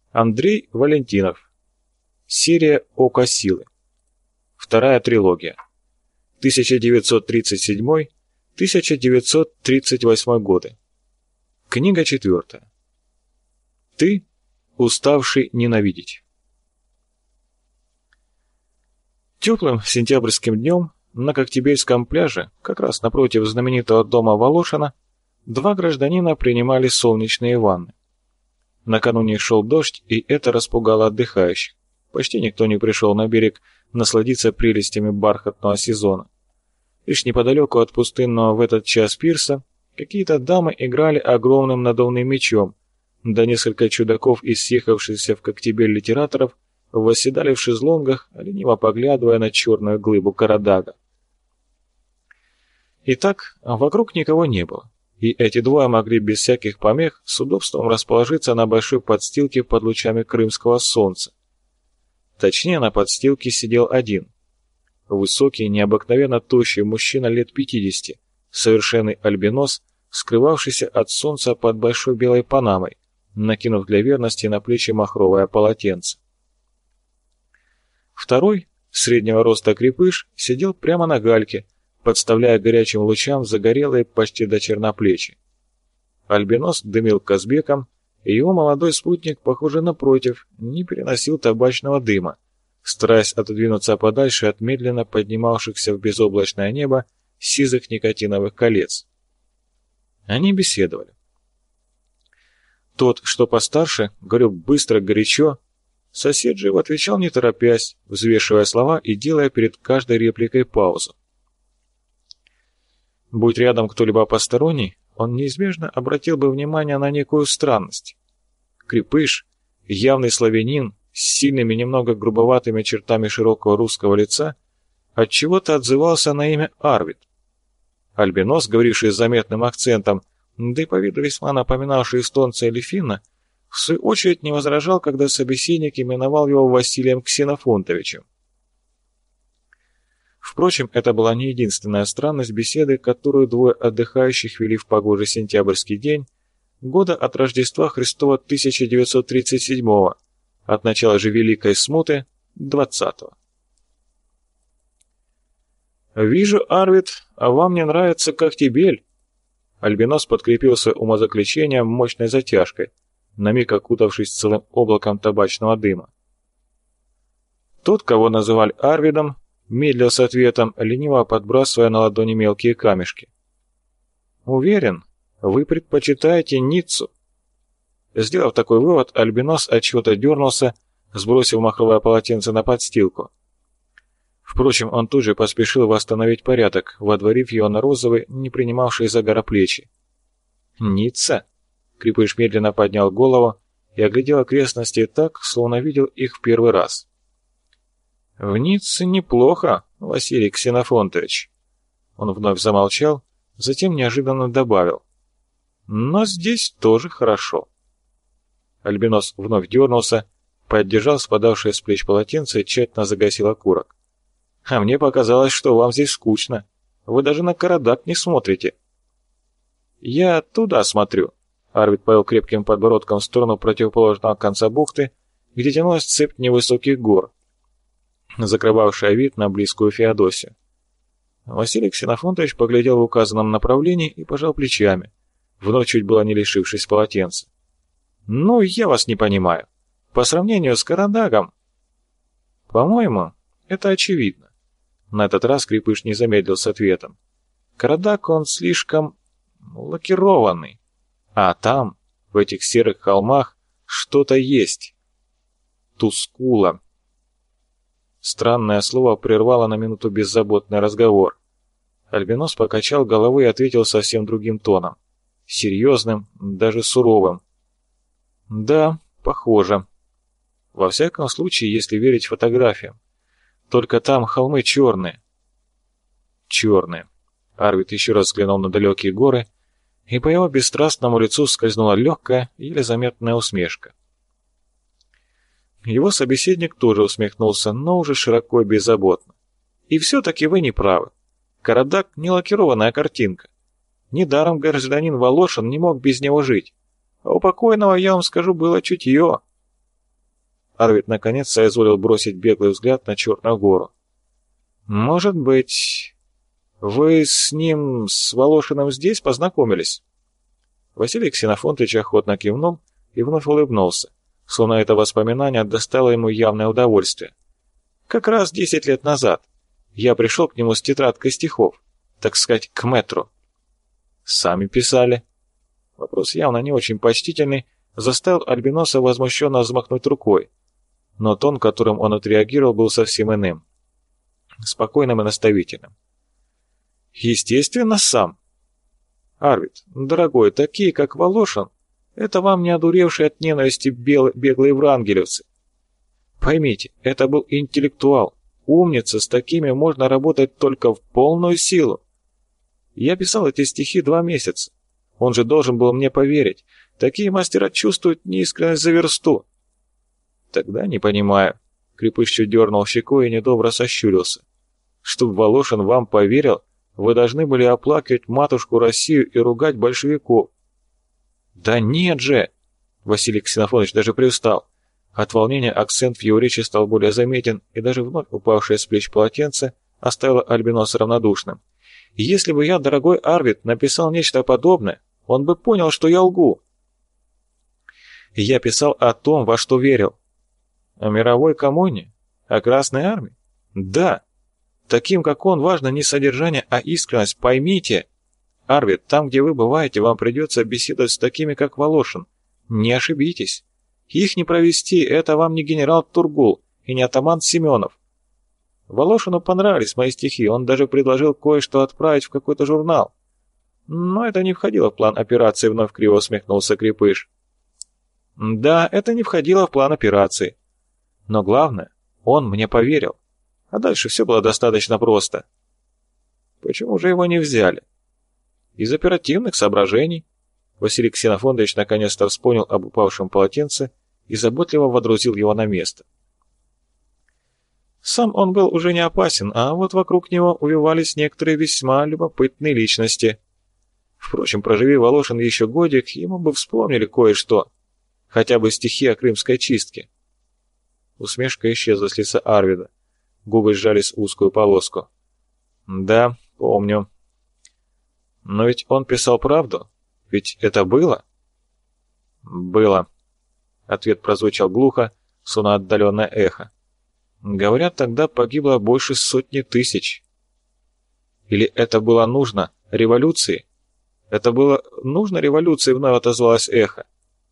Андрей Валентинов. Серия «Око силы». Вторая трилогия. 1937-1938 годы. Книга 4. Ты, уставший ненавидеть. Теплым сентябрьским днем на Коктебельском пляже, как раз напротив знаменитого дома Волошина, два гражданина принимали солнечные ванны. Накануне шел дождь, и это распугало отдыхающих. Почти никто не пришел на берег насладиться прелестями бархатного сезона. Лишь неподалеку от пустынного в этот час пирса какие-то дамы играли огромным надувным мечом, да несколько чудаков из съехавшихся в Коктебель литераторов восседали в шезлонгах, лениво поглядывая на черную глыбу Карадага. Итак, вокруг никого не было, и эти двое могли без всяких помех с удобством расположиться на большой подстилке под лучами крымского солнца. Точнее, на подстилке сидел один. Высокий, необыкновенно тощий мужчина лет 50, совершенный альбинос, скрывавшийся от солнца под большой белой панамой, накинув для верности на плечи махровое полотенце. Второй, среднего роста крепыш, сидел прямо на гальке, подставляя горячим лучам загорелые почти до черноплечи. Альбинос дымил казбеком, и его молодой спутник, похоже, напротив, не переносил табачного дыма, стараясь отодвинуться подальше от медленно поднимавшихся в безоблачное небо сизых никотиновых колец. Они беседовали. Тот, что постарше, говорил быстро, горячо. Сосед же отвечал не торопясь, взвешивая слова и делая перед каждой репликой паузу. Будь рядом кто-либо посторонний, он неизбежно обратил бы внимание на некую странность. Крепыш, явный славянин, с сильными, немного грубоватыми чертами широкого русского лица, отчего-то отзывался на имя Арвид. Альбинос, говоривший с заметным акцентом, да и по виду весьма напоминавший эстонца или финна, в свою очередь не возражал, когда собеседник именовал его Василием Ксенофонтовичем. Впрочем, это была не единственная странность беседы, которую двое отдыхающих вели в погожий сентябрьский день, года от Рождества Христова 1937-го, от начала же Великой Смуты 20-го. «Вижу, Арвид, а вам не нравится Коктебель?» Альбинос подкрепил свое умозаключение мощной затяжкой, на миг окутавшись целым облаком табачного дыма. Тот, кого называли Арвидом, медлил с ответом, лениво подбрасывая на ладони мелкие камешки. «Уверен, вы предпочитаете Ниццу». Сделав такой вывод, Альбинос отчего-то дернулся, сбросив махровое полотенце на подстилку. Впрочем, он тут же поспешил восстановить порядок, водворив его на розовый, не принимавший загара плечи. «Ницца?» Крепыш медленно поднял голову и оглядел окрестности так, словно видел их в первый раз. «В Ницце неплохо, Василий Ксенофонтович». Он вновь замолчал, затем неожиданно добавил. «Но здесь тоже хорошо». Альбинос вновь дернулся, поддержал спадавшее с плеч полотенце и тщательно загасил окурок. «А мне показалось, что вам здесь скучно. Вы даже на Карадаг не смотрите». «Я туда смотрю», — Арвид повел крепким подбородком в сторону противоположного конца бухты, где тянулась цепь невысоких гор, закрывавшая вид на близкую Феодосию. Василий Ксенофонтович поглядел в указанном направлении и пожал плечами, вновь чуть было не лишившись полотенца. «Ну, я вас не понимаю. По сравнению с Карадагом...» «По-моему, это очевидно». На этот раз Крепыш не замедлил с ответом. «Карадаг, он слишком лакированный. А там, в этих серых холмах, что-то есть. Тускула». Странное слово прервало на минуту беззаботный разговор. Альбинос покачал головой и ответил совсем другим тоном. Серьезным, даже суровым. «Да, похоже. Во всяком случае, если верить фотографиям. Только там холмы черные». «Черные». Арвид еще раз взглянул на далекие горы, и по его бесстрастному лицу скользнула легкая, еле заметная усмешка. Его собеседник тоже усмехнулся, но уже широко и беззаботно. «И все-таки вы не правы. Карадаг — не лакированная картинка. Недаром гражданин Волошин не мог без него жить. А у покойного, я вам скажу, было чутье». Арвид наконец соизволил бросить беглый взгляд на Черную гору. «Может быть, вы с ним, с Волошиным здесь познакомились?» Василий Ксенофонтович охотно кивнул и вновь улыбнулся, словно это воспоминание доставило ему явное удовольствие. «Как раз 10 лет назад я пришел к нему с тетрадкой стихов, так сказать, к мэтру». «Сами писали?» Вопрос явно не очень почтительный, заставил Альбиноса возмущенно взмахнуть рукой, но тон, которым он отреагировал, был совсем иным, спокойным и наставительным. «Естественно, сам. Арвид, дорогой, такие, как Волошин, это вам не одуревшие от ненависти беглые врангелевцы. Поймите, это был интеллектуал, умница, с такими можно работать только в полную силу. Я писал эти стихи 2 месяца. Он же должен был мне поверить. Такие мастера чувствуют неискренность за версту». «Тогда не понимаю». Крепыш чуть дернул щекой и недобро сощурился. «Чтоб Волошин вам поверил, вы должны были оплакивать матушку Россию и ругать большевиков». «Да нет же!» Василий Ксенофонович даже привстал. От волнения акцент в его речи стал более заметен, и даже вновь упавшее с плеч полотенце оставило Альбиноса равнодушным. «Если бы я, дорогой Арвид, написал нечто подобное, он бы понял, что я лгу. Я писал о том, во что верил. О мировой коммуне? О Красной Армии? Да. Таким, как он, важно не содержание, а искренность. Поймите, Арвид, там, где вы бываете, вам придется беседовать с такими, как Волошин. Не ошибитесь. Их не провести, это вам не генерал Тургул и не атаман Семенов. Волошину понравились мои стихи, он даже предложил кое-что отправить в какой-то журнал. Но это не входило в план операции, вновь криво усмехнулся Крепыш. Да, это не входило в план операции. Но главное, он мне поверил. А дальше все было достаточно просто. Почему же его не взяли? Из оперативных соображений. Василий Ксенофондович наконец-то вспомнил об упавшем полотенце и заботливо водрузил его на место. Сам он был уже не опасен, а вот вокруг него увивались некоторые весьма любопытные личности. Впрочем, проживи Волошин еще годик, ему бы вспомнили кое-что. Хотя бы стихи о крымской чистке. Усмешка исчезла с лица Арвида. Губы сжались в узкую полоску. Да, помню. Но ведь он писал правду? Ведь это было? Было. Ответ прозвучал глухо, словно отдаленное эхо. Говорят, тогда погибло больше 100 тысяч. Или это было нужно революции? Это было нужно революции, вновь отозвалось эхо.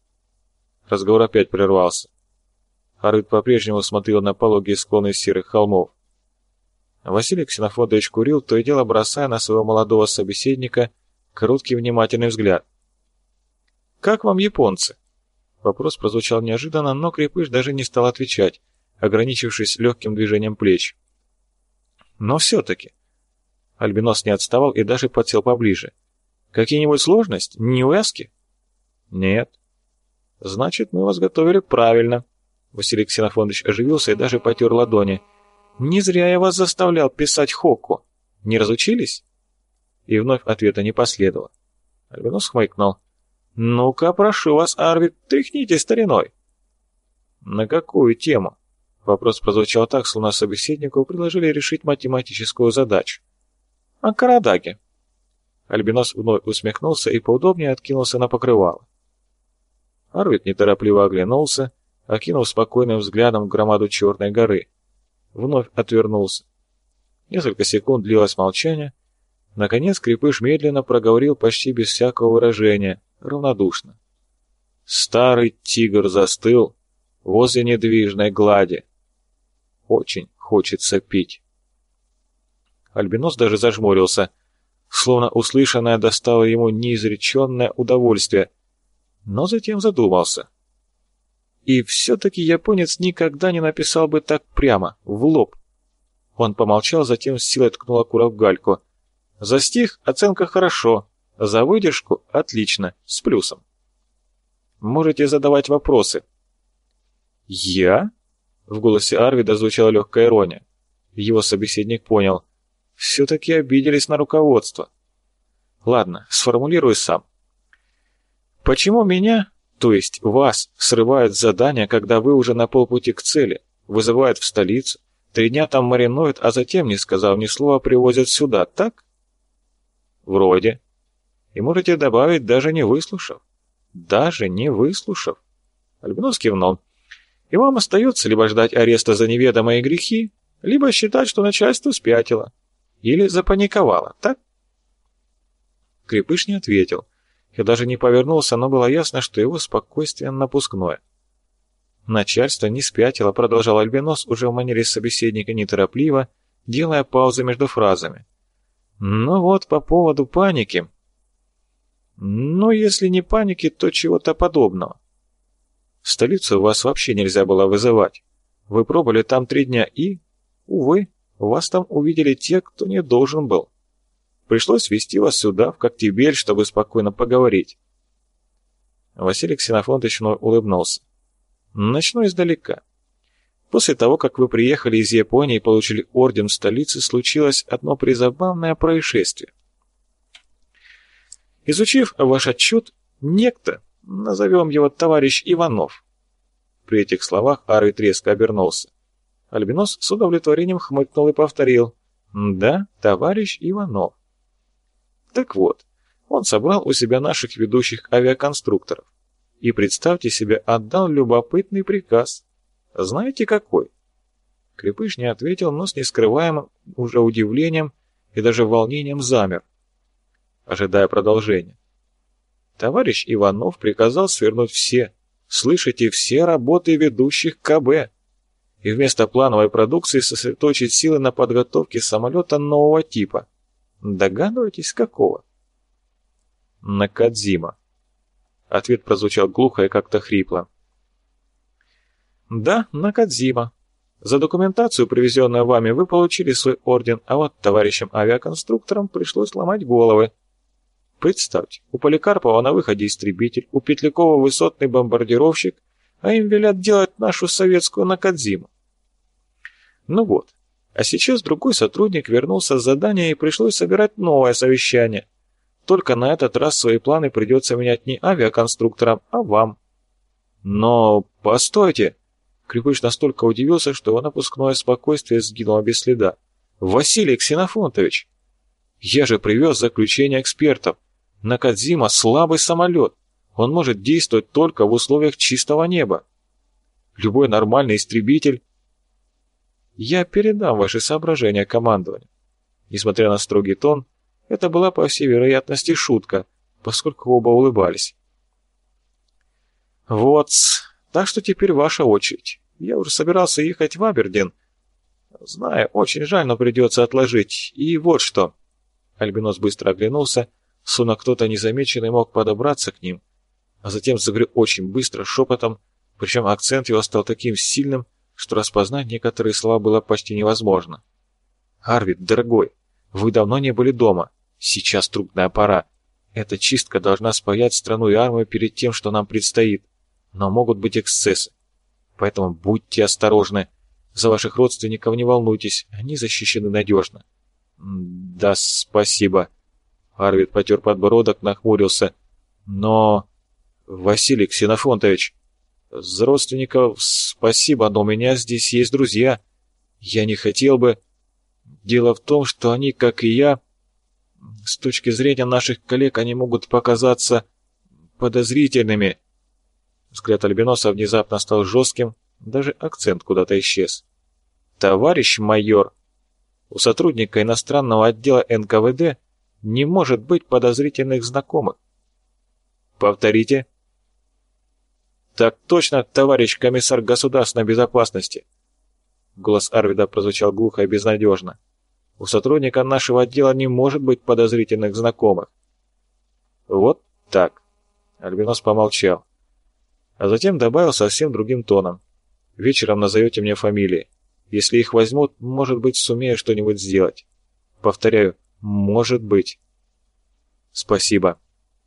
Разговор опять прервался. Арвид по-прежнему смотрел на пологие склоны серых холмов. Василий Ксенофондович курил, то и дело бросая на своего молодого собеседника короткий внимательный взгляд. «Как вам японцы?» Вопрос прозвучал неожиданно, но Крепыш даже не стал отвечать, ограничившись легким движением плеч. «Но все-таки...» Альбинос не отставал и даже подсел поближе. «Какие-нибудь сложности? Неувязки?» «Нет». «Значит, мы вас готовили правильно». Василий Ксенофондович оживился и даже потер ладони. «Не зря я вас заставлял писать хокку. Не разучились?» И вновь ответа не последовало. Альбинос хмыкнул. «Ну-ка, прошу вас, Арвид, тряхните стариной». «На какую тему?» Вопрос прозвучал так, словно собеседнику предложили решить математическую задачу. «О Карадаге». Альбинос вновь усмехнулся и поудобнее откинулся на покрывало. Арвид неторопливо оглянулся, окинув спокойным взглядом громаду Черной горы. Вновь отвернулся. Несколько секунд длилось молчание. Наконец Крепыш медленно проговорил почти без всякого выражения, равнодушно. «Старый тигр застыл возле недвижной глади. Очень хочется пить». Альбинос даже зажмурился, словно услышанное достало ему неизреченное удовольствие, но затем задумался. И все-таки японец никогда не написал бы так прямо, в лоб. Он помолчал, затем с силой ткнул окурок в гальку. За стих оценка хорошо, за выдержку отлично, с плюсом. Можете задавать вопросы. «Я?» В голосе Арвида звучала легкая ирония. Его собеседник понял. Все-таки обиделись на руководство. Ладно, сформулирую сам. Почему меня То есть вас срывают с задания, когда вы уже на полпути к цели, вызывают в столицу, 3 дня там маринуют, а затем, не сказав ни слова, привозят сюда, так? Вроде. И можете добавить, даже не выслушав. Даже не выслушав. Альбинос кивнул. И вам остается либо ждать ареста за неведомые грехи, либо считать, что начальство спятило. Или запаниковало, так? Крепыш не ответил. Я даже не повернулся, но было ясно, что его спокойствие напускное. Начальство не спятило, продолжал Альбинос уже в манере собеседника неторопливо, делая паузы между фразами. Ну вот, по поводу паники. Ну, если не паники, то чего-то подобного. В столицу вас вообще нельзя было вызывать. Вы пробыли там 3 дня и, увы, вас там увидели те, кто не должен был. Пришлось везти вас сюда, в Коктебель, чтобы спокойно поговорить. Василий Ксенофонтович улыбнулся. Начну издалека. После того, как вы приехали из Японии и получили орден в столице, случилось одно призабавное происшествие. Изучив ваш отчет, некто, назовем его товарищ Иванов. При этих словах Арвид резко обернулся. Альбинос с удовлетворением хмыкнул и повторил. Да, товарищ Иванов. Так вот, он собрал у себя наших ведущих авиаконструкторов. И, представьте себе, отдал любопытный приказ. Знаете какой? Крепыш не ответил, но с нескрываемым уже удивлением и даже волнением замер, ожидая продолжения. Товарищ Иванов приказал свернуть все, слышите, все работы ведущих КБ, и вместо плановой продукции сосредоточить силы на подготовке самолета нового типа. Догадываетесь, какого? Накадзима. Ответ прозвучал глухо и как-то хрипло. Да, Накадзима. За документацию, привезенную вами, вы получили свой орден, а вот товарищам авиаконструкторам пришлось ломать головы. Представьте, у Поликарпова на выходе истребитель, у Петлякова высотный бомбардировщик, а им велят делать нашу советскую Накадзиму. Ну вот, а сейчас другой сотрудник вернулся с задания и пришлось собирать новое совещание. Только на этот раз свои планы придется менять не авиаконструкторам, а вам. Но постойте! Крепыш настолько удивился, что его напускное спокойствие сгинуло без следа. Василий Ксенофонтович! Я же привез заключение экспертов. Накадзима — слабый самолет. Он может действовать только в условиях чистого неба. Любой нормальный истребитель... Я передам ваши соображения командованию. Несмотря на строгий тон, это была, по всей вероятности, шутка, поскольку оба улыбались. Вот, так что теперь ваша очередь. Я уже собирался ехать в Абердин. Знаю, очень жаль, но придется отложить. И вот что. Альбинос быстро оглянулся, словно кто-то незамеченный мог подобраться к ним, а затем заговорил очень быстро, шепотом, причем акцент его стал таким сильным, что распознать некоторые слова было почти невозможно. «Арвид, дорогой, вы давно не были дома. Сейчас трудная пора. Эта чистка должна спаять страну и армию перед тем, что нам предстоит. Но могут быть эксцессы. Поэтому будьте осторожны. За ваших родственников не волнуйтесь, они защищены надежно». «Да, спасибо». Арвид потер подбородок, нахмурился. «Но... Василий Ксенофонтович, за родственников спасибо, но у меня здесь есть друзья. Я не хотел бы... Дело в том, что они, как и я, с точки зрения наших коллег, они могут показаться подозрительными». Взгляд Альбиноса внезапно стал жестким, даже акцент куда-то исчез. «Товарищ майор, у сотрудника иностранного отдела НКВД не может быть подозрительных знакомых». «Повторите». «Так точно, товарищ комиссар государственной безопасности». Голос Арвида прозвучал глухо и безнадежно. «У сотрудника нашего отдела не может быть подозрительных знакомых». «Вот так». Альбинос помолчал. А затем добавил совсем другим тоном. «Вечером назовете мне фамилии. Если их возьмут, может быть, сумею что-нибудь сделать. Повторяю, может быть». «Спасибо».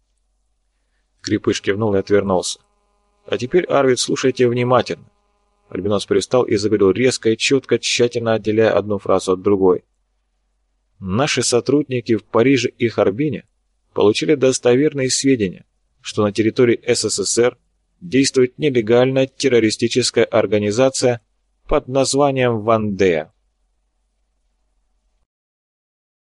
Крепыш кивнул и отвернулся. «А теперь, Арвид, слушайте внимательно». Альбинос привстал и заговорил резко и четко, тщательно отделяя одну фразу от другой. «Наши сотрудники в Париже и Харбине получили достоверные сведения, что на территории СССР действует нелегальная террористическая организация под названием «Вандея».